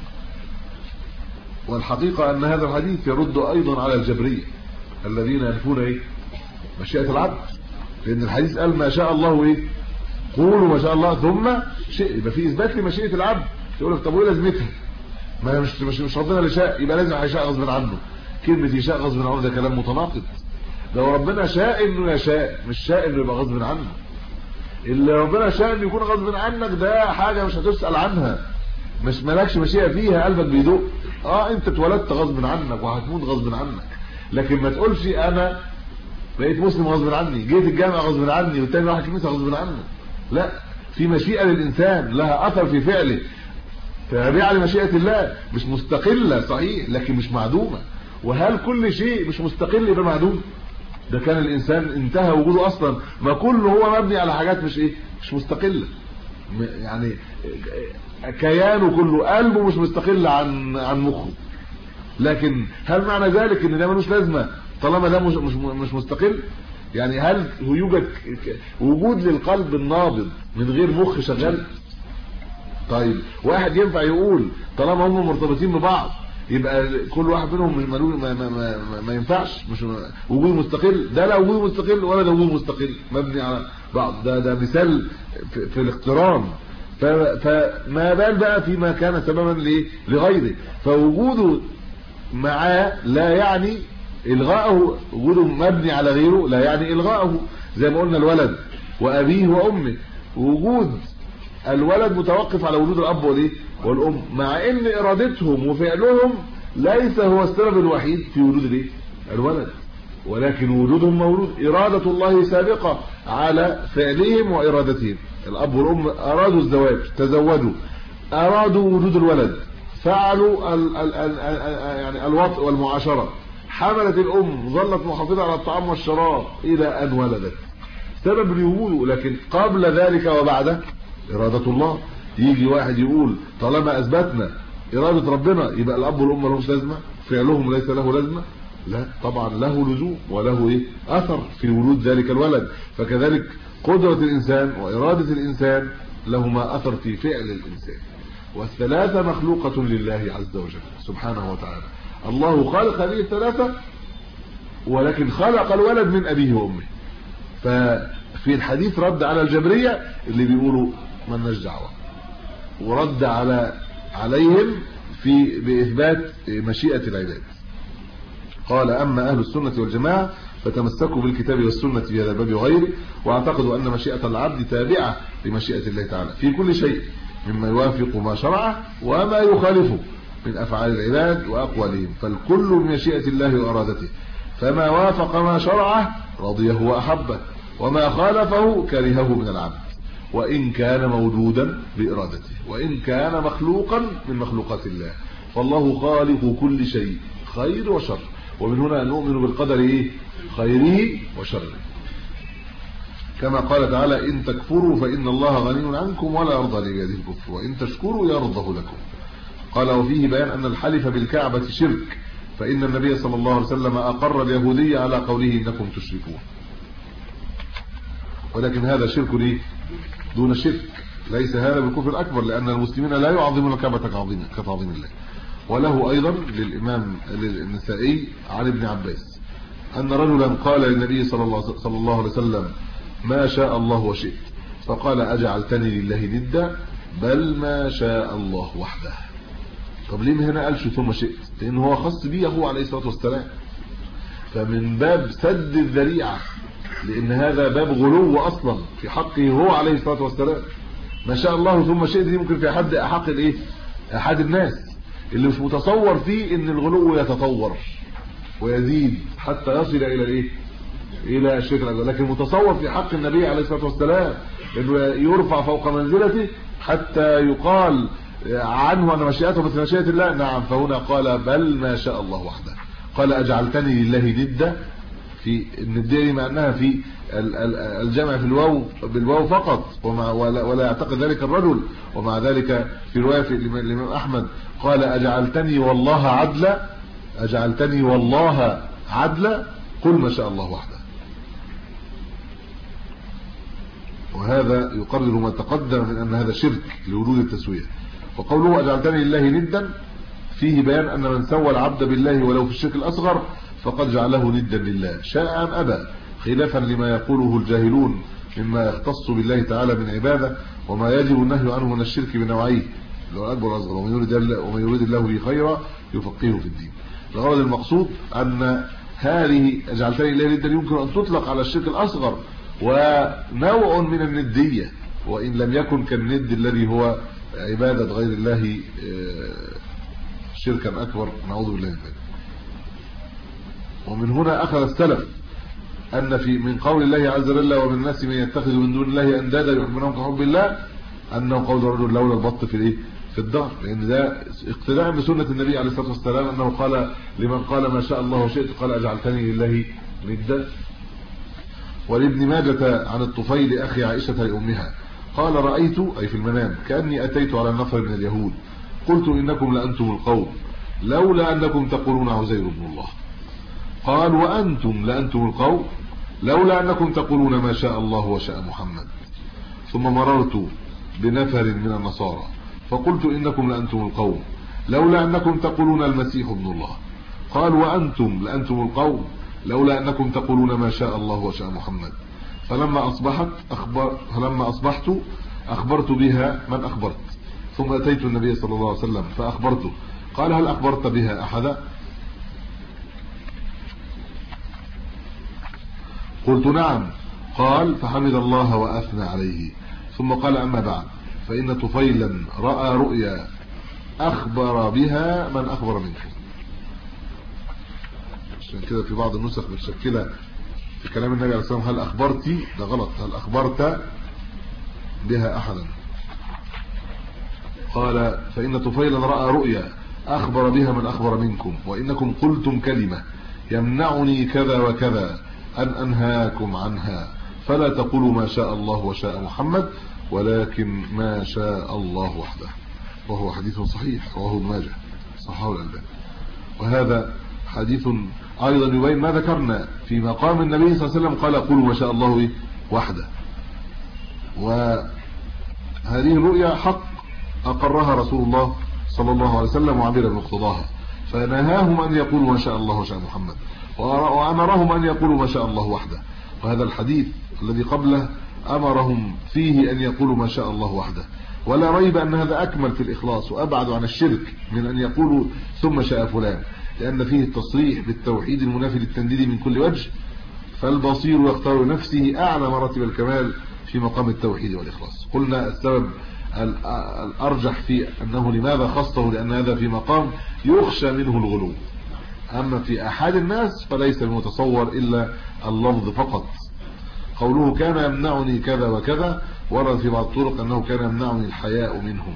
والحقيقة أن هذا الحديث يرد أيضا على الجبرية الذين ينفون مشيئة العبد، لأن الحديث قال ما شاء الله قولوا ما شاء الله ثم شيء، يبقى في إثبات لمشيئة العبد. يقول لك طب وإيه لازمتها؟ ما مش ربنا اللي شاء، يبقى لازم هيشاء غصب عنه. كلمة يشاء غصب عنه ده كلام متناقض. لو ربنا شاء انه يشاء، مش شاء انه يبقى غصب عنه. اللي ربنا شاء انه يكون غصب عنك ده حاجة مش هتسأل عنها، مش مالكش مشيئة فيها، قلبك بيدق. انت اتولدت غصب عنك وهتموت غصب عنك، لكن ما تقولش انا بقيت مسلم غصب عني، جيت الجامعة غصب عني، والتاني راح الكنيسة غصب عنه. لا، في مشيئة للإنسان لها أثر في فعله تابعة لمشيئة الله، مش مستقلة صحيح لكن مش معدومة. وهل كل شيء مش مستقل يبقى معدوم؟ ده كان الإنسان انتهى وجوده أصلا، ما كله هو مبني على حاجات مش مستقلة. يعني كيانه كله، قلبه مش مستقل عن مخه. لكن هل معنى ذلك ان ده ملوش لازمة طالما ده مش مستقل؟ يعني هل يوجد وجود للقلب النابض من غير مخ شغال؟ طيب واحد ينفع يقول طالما هم مرتبطين ببعض يبقى كل واحد منهم ما ينفعش، مش وجود مستقل؟ ده لا وجود مستقل ولا ده وجود مستقل، مبني على بعض. ده مثال في الاقتران. فما بال بقى فيما كان سببا لغيره. فوجوده معاه لا يعني الغاءه، وجوده مبني على غيره لا يعني الغاءه. زي ما قلنا الولد وابيه وامه، وجود الولد متوقف على وجود الاب والام، مع ان ارادتهم وفعلهم ليس هو السبب الوحيد في وجود الولد، ولكن وجودهم موجود. اراده الله سابقه على فعلهم وارادتهم. الاب والام ارادوا الزواج، تزوجوا، ارادوا وجود الولد، فعلوا يعني الوطء والمعاشره، حملت الام، ظلت محافظه على الطعام والشراب الى ان ولدت، سبب لوجوده. لكن قبل ذلك وبعده اراده الله. يجي واحد يقول طالما اثبتنا اراده ربنا يبقى الاب والام لهمش لازمه، فعلهم ليس له لازمه؟ لا طبعا له لزوم وله اثر في وجود ذلك الولد. فكذلك قدره الانسان واراده الانسان لهما اثر في فعل الانسان. والثلاثه مخلوقه لله عز وجل سبحانه وتعالى. الله خلق هذه الثلاثه، ولكن خلق الولد من ابيه وامه. ففي الحديث رد على الجبريه اللي بيقولوا مالناش دعوه، ورد عليهم باثبات مشيئه العباد. قال اما اهل السنه والجماعه فتمسكوا بالكتاب والسنه في هذا الباب وغيره، واعتقدوا ان مشيئه العبد تابعه لمشيئه الله تعالى في كل شيء مما يوافق ما شرعه وما يخالفه من افعال العباد واقوالهم، فالكل بمشيئه الله وارادته، فما وافق ما شرعه رضيه واحبه، وما خالفه كرهه من العبد، وان كان موجودا بارادته، وان كان مخلوقا من مخلوقات الله. فالله خالق كل شيء خير وشر، ومن هنا نؤمن بالقدر خيره وشره. كما قال تعالى ان تكفروا فان الله غني عنكم ولا يرضى لعباده الكفر وان تشكروا يرضه لكم. قال وفيه بيان ان الحلف بالكعبه شرك، فان النبي صلى الله عليه وسلم اقر اليهوديه على قوله انكم تشركون، ولكن هذا شرك دون شرك، ليس هذا بالكفر الاكبر، لان المسلمين لا يعظمون الكعبه كتعظيم الله. وله ايضا للامام النسائي عن ابن عباس ان رجلا قال للنبي صلى الله عليه وسلم ما شاء الله وشئت، فقال اجعلتني لله ندا، بل ما شاء الله وحده. طب ليه هنا قالش ثم شئت؟ لان هو خاص بيه هو عليه الصلاه والسلام، فمن باب سد الذريعه، لان هذا باب غلو اصلا في حقه هو عليه الصلاه والسلام. ما شاء الله ثم شئت دي ممكن في حد احق الايه، احد الناس اللي مش متصور فيه ان الغلو يتطور ويزيد حتى يصل الى الايه، الى الشرك الاكبر. لكن متصور في حق النبي عليه الصلاه والسلام انه يرفع فوق منزلته حتى يقال عنه ان مشيئته مثل مشيئه الله. نعم، فهنا قال بل ما شاء الله وحده. قال اجعلتني لله ندا، في النديه مع انها في الجمع في الواو بالواو فقط، ولا يعتقد ذلك الرجل. ومع ذلك في روايه الامام احمد قال اجعلتني والله عدلا، اجعلتني والله عدلا، قل ما شاء الله وحده. وهذا يقرر ما تقدم من ان هذا شرك لوجود التسويه. وقوله اجعلتني لله ندا فيه بيان ان من سوى العبد بالله ولو في الشرك الاصغر فقد جعله ندا لله شاء ام ابى، خلافا لما يقوله الجاهلون مما يختص بالله تعالى من عباده وما يجب النهي عنه من الشرك بنوعيه لو اكبر واصغر، ومن يريد الله به خيرا يفقهه في الدين. الغرض المقصود ان هذه اجعلتني لله ندا يمكن ان تطلق على الشرك الاصغر ونوع من النديه، وان لم يكن كالند الذي هو عباده غير الله شركا اكبر، نعوذ بالله من ذلك. ومن هنا اخذ السلف ان في من قول الله عز وجل ومن الناس من يتخذ من دون الله اندادا يحبونهم كحب الله، انه قول الرجل لولا البط في الايه، في الدهر، لان ده اقتداء بسنه النبي عليه الصلاه والسلام انه قال لمن قال ما شاء الله وشئت قال اجعلتني لله ندا. ولابن ماجه عن الطفيل اخي عائشه لامها قال رايت اي في المنام كاني اتيت على النفر من اليهود قلت انكم لانتم القوم لولا انكم تقولون عزير ابن الله. قال وانتم لانتم القوم لولا انكم تقولون ما شاء الله وشاء محمد. ثم مررت بنفر من النصارى فقلت انكم لانتم القوم لولا انكم تقولون المسيح ابن الله. قال وانتم لانتم القوم لولا انكم تقولون ما شاء الله وشاء محمد. فلما اصبحت اخبرت بها من اخبرت، ثم اتيت النبي صلى الله عليه وسلم فاخبرته. قال هل اخبرت بها احدا؟ قلت نعم. قال فحمد الله واثنى عليه، ثم قال اما بعد فان طفيلا راى رؤيا اخبر بها من اخبر منكم. عشان كده في بعض النسخ متشكله في كلام النبي عليه الصلاه والسلام هل اخبرتي، ده غلط، هل اخبرت بها احدا. قال فان طفيلا راى رؤيا اخبر بها من اخبر منكم وانكم قلتم كلمه يمنعني كذا وكذا ان انهاكم عنها، فلا تقولوا ما شاء الله وشاء محمد ولكن ما شاء الله وحده. وهو حديث صحيح رواه ابن ماجه صححه الألباني. وهذا حديث ايضا يبين ما ذكرنا في مقام النبي صلى الله عليه وسلم قال قولوا ما شاء الله وحده. وهذه الرؤيا حق اقرها رسول الله صلى الله عليه وسلم وعمل بمقتضاها، فنهاهم ان يقولوا ما شاء الله وشاء محمد وامرهم ان يقولوا ما شاء الله وحده. وهذا الحديث الذي قبله امرهم فيه ان يقولوا ما شاء الله وحده، ولا ريب ان هذا اكمل في الاخلاص وابعد عن الشرك من ان يقولوا ثم شاء فلان، لان فيه التصريح بالتوحيد المنافي للتنديد من كل وجه، فالبصير يختار نفسه اعلى مراتب الكمال في مقام التوحيد والاخلاص. قلنا السبب الارجح في انه لماذا خصه، لان هذا في مقام يخشى منه الغلو، اما في احد الناس فليس المتصور الا اللفظ فقط. قوله كان يمنعني كذا وكذا ورد في بعض الطرق انه كان يمنعني الحياء منهم،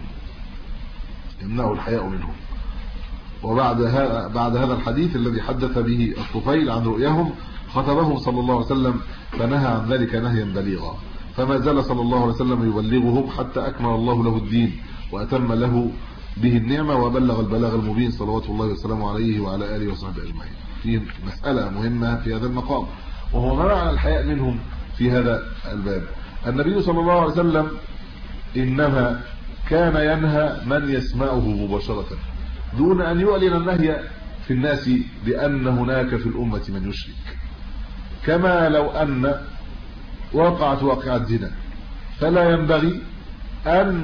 يمنعه الحياء منهم. وبعد هذا الحديث الذي حدث به الطفيل عن رؤياهم خطبهم صلى الله عليه وسلم فنهى عن ذلك نهيا بليغا، فما زال صلى الله عليه وسلم يبلغهم حتى اكمل الله له الدين واتم له به النعمه وبلغ البلاغ المبين صلوات الله وسلامه عليه وعلى اله وصحبه اجمعين. في مساله مهمه في هذا المقام، وهو منع الحياء منهم في هذا الباب. النبي صلى الله عليه وسلم انما كان ينهى من يسمعه مباشره دون ان يعلن النهي في الناس بان هناك في الامه من يشرك، كما لو ان وقعت واقعه زنا فلا ينبغي ان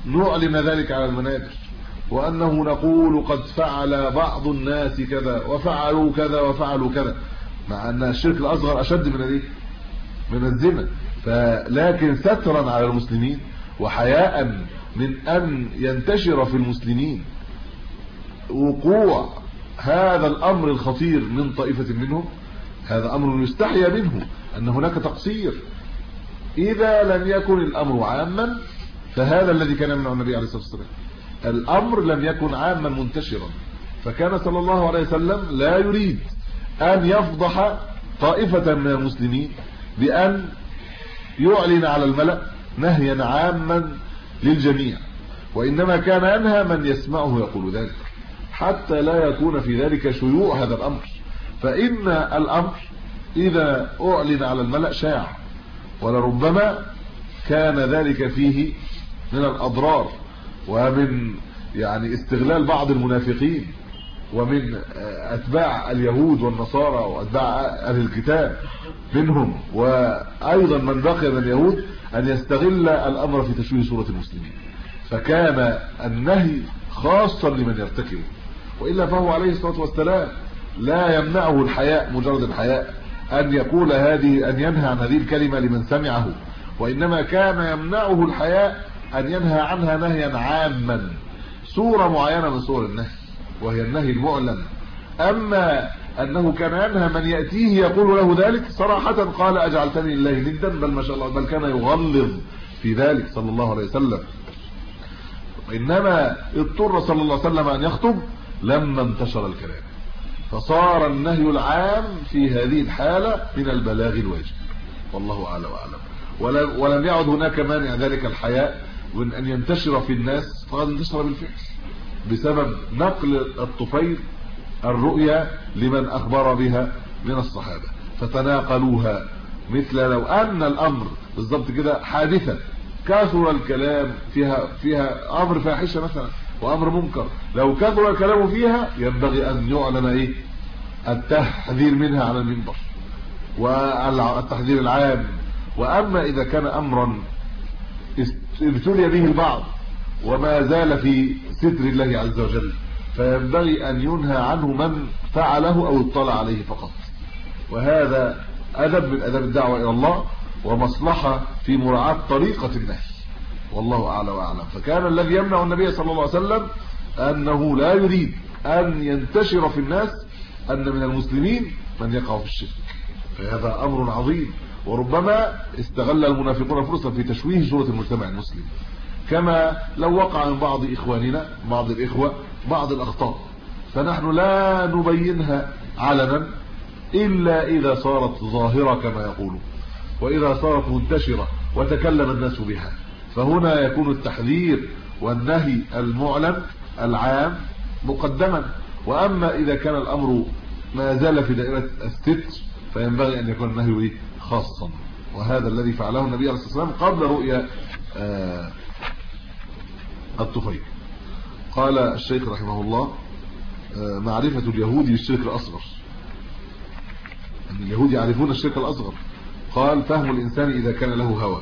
نعلن ذلك على المنابر، وأنه نقول قد فعل بعض الناس كذا وفعلوا كذا وفعلوا كذا، مع أن الشرك الأصغر أشد من الزنا، لكن سترا على المسلمين وحياء من أن ينتشر في المسلمين وقوع هذا الأمر الخطير من طائفة منهم، هذا أمر يستحيا منه أن هناك تقصير. إذا لم يكن الأمر عاما فهذا الذي كان يمنع النبي عليه الصلاة والسلام، الأمر لم يكن عاما منتشرا، فكان صلى الله عليه وسلم لا يريد أن يفضح طائفة من المسلمين بأن يعلن على الملأ نهيا عاما للجميع، وإنما كان ينهى من يسمعه يقول ذلك حتى لا يكون في ذلك شيوع هذا الأمر. فإن الأمر إذا أعلن على الملأ شاع، ولربما كان ذلك فيه من الأضرار ومن يعني استغلال بعض المنافقين ومن أتباع اليهود والنصارى وأتباع أهل الكتاب منهم، وأيضا من بقي من اليهود، أن يستغل الأمر في تشويه صورة المسلمين، فكان النهي خاصا لمن يرتكبه، وإلا فهو عليه الصلاة والسلام لا يمنعه الحياء، مجرد الحياء أن يقول هذه، أن ينهى عن هذه الكلمة لمن سمعه، وإنما كان يمنعه الحياء أن ينهى عنها نهيا عاما، صورة معينة من صور النهي وهي النهي المعلن. أما أنه كان ينهى من يأتيه يقول له ذلك صراحة، قال أجعلتني لله ندا، بل ما شاء الله، بل كان يغلظ في ذلك صلى الله عليه وسلم. إنما اضطر صلى الله عليه وسلم أن يخطب لما انتشر الكلام، فصار النهي العام في هذه الحالة من البلاغ الواجب، والله أعلى وأعلم. ولم يعد هناك مانع ذلك الحياء من أن ينتشر في الناس، فقد انتشر بالفعل بسبب نقل الطفيل الرؤيا لمن أخبر بها من الصحابة فتناقلوها، مثل لو أن الأمر بالضبط كده حادثة كثر الكلام فيها أمر فاحشة مثلا وأمر منكر، لو كثر الكلام فيها ينبغي أن يعلن التحذير منها على المنبر والتحذير العام. وأما إذا كان أمرا ابتلي به البعض وما زال في ستر الله عز وجل، فينبغي أن ينهى عنه من فعله أو اطلع عليه فقط، وهذا أدب من أدب الدعوة إلى الله ومصلحة في مراعاة طريقة النهي، والله أعلى وأعلم. فكان الذي يمنع النبي صلى الله عليه وسلم أنه لا يريد أن ينتشر في الناس أن من المسلمين من يقع في الشرك، فهذا أمر عظيم، وربما استغل المنافقون فرصة في تشويه صورة المجتمع المسلم، كما لو وقع من بعض إخواننا بعض الإخوة بعض الأخطاء، فنحن لا نبينها علنا إلا إذا صارت ظاهرة كما يقولون، وإذا صارت منتشرة وتكلم الناس بها، فهنا يكون التحذير والنهي المعلن العام مقدما. وأما إذا كان الأمر ما زال في دائرة الستر فينبغي أن يكون النهي خاصا، وهذا الذي فعله النبي عليه الصلاة والسلام قبل رؤيا الطفيل. قال الشيخ رحمه الله: معرفة اليهود بالشرك الأصغر، أن اليهود يعرفون الشرك الأصغر. قال: فهم الإنسان إذا كان له هوى.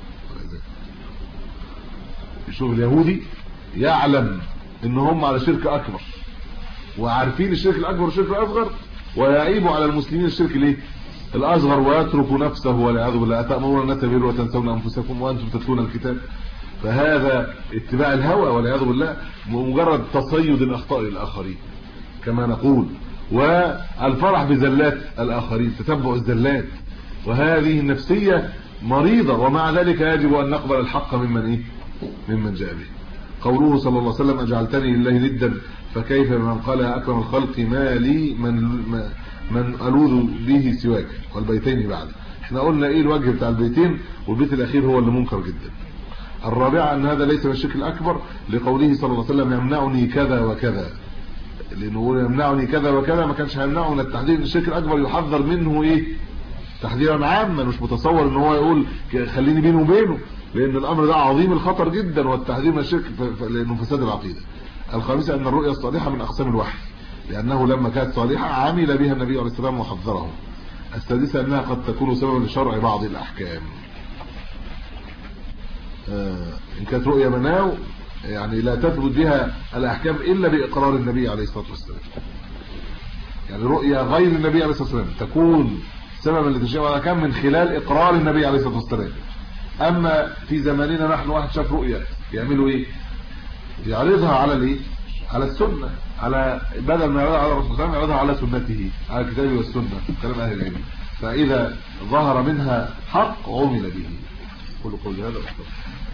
شوف اليهودي يعلم إن هم على شرك أكبر وعارفين الشرك الأكبر والشرك الأصغر، ويعيب على المسلمين الشرك ليه الأصغر ويترك نفسه والعياذ بالله. أتأمرون الناس بالبر وتنسون أنفسكم وأنتم تتلون الكتاب. فهذا اتباع الهوى والعياذ بالله، مجرد تصيد الأخطاء للآخرين كما نقول، والفرح بزلات الآخرين، تتبع الزلات، وهذه النفسية مريضة، ومع ذلك يجب أن نقبل الحق ممن جاء به. قوله صلى الله عليه وسلم: أجعلتني لله ندا فكيف بمن قال يا أكرم الخلق ما لي من ألوذ به سواك، والبيتين بعد. احنا قلنا ايه الوجه بتاع البيتين، والبيت الأخير هو اللي منكر جدا. الرابعة أن هذا ليس من الشرك الأكبر، لقوله صلى الله عليه وسلم: يمنعني كذا وكذا، لأنه يمنعني كذا وكذا ما كانش هيمنعه من التحذير من الشرك الأكبر، يحذر منه ايه تحذيرا عاما، مش متصور ان هو يقول خليني بينه وبينه، لأن الأمر ده عظيم الخطر جدا، والتحذير من الشرك لأنه فساد العقيدة. الخامسة أن الرؤيا الصالحة من أقسام الوحي، لأنه لما كانت صالحة عمل بها النبي عليه السلام وحذره. السادسة أنها قد تكون سببا لشرع بعض الأحكام. إن كانت رؤيا منام يعني لا تثبت بها الأحكام إلا بإقرار النبي عليه الصلاة والسلام. يعني رؤيا غير النبي عليه الصلاة والسلام تكون سببا لتشريع الأحكام من خلال إقرار النبي عليه الصلاة والسلام. أما في زماننا نحن واحد شاف رؤيا يعملوا إيه؟ يعرضها على الإيه؟ على السنة، على بدل ما يعرضها على الرسول صلى الله عليه وسلم يعرضها على سنته، على الكتاب والسنة كلام أهل العلم. فإذا ظهر منها حق عمل به. كل قول هذا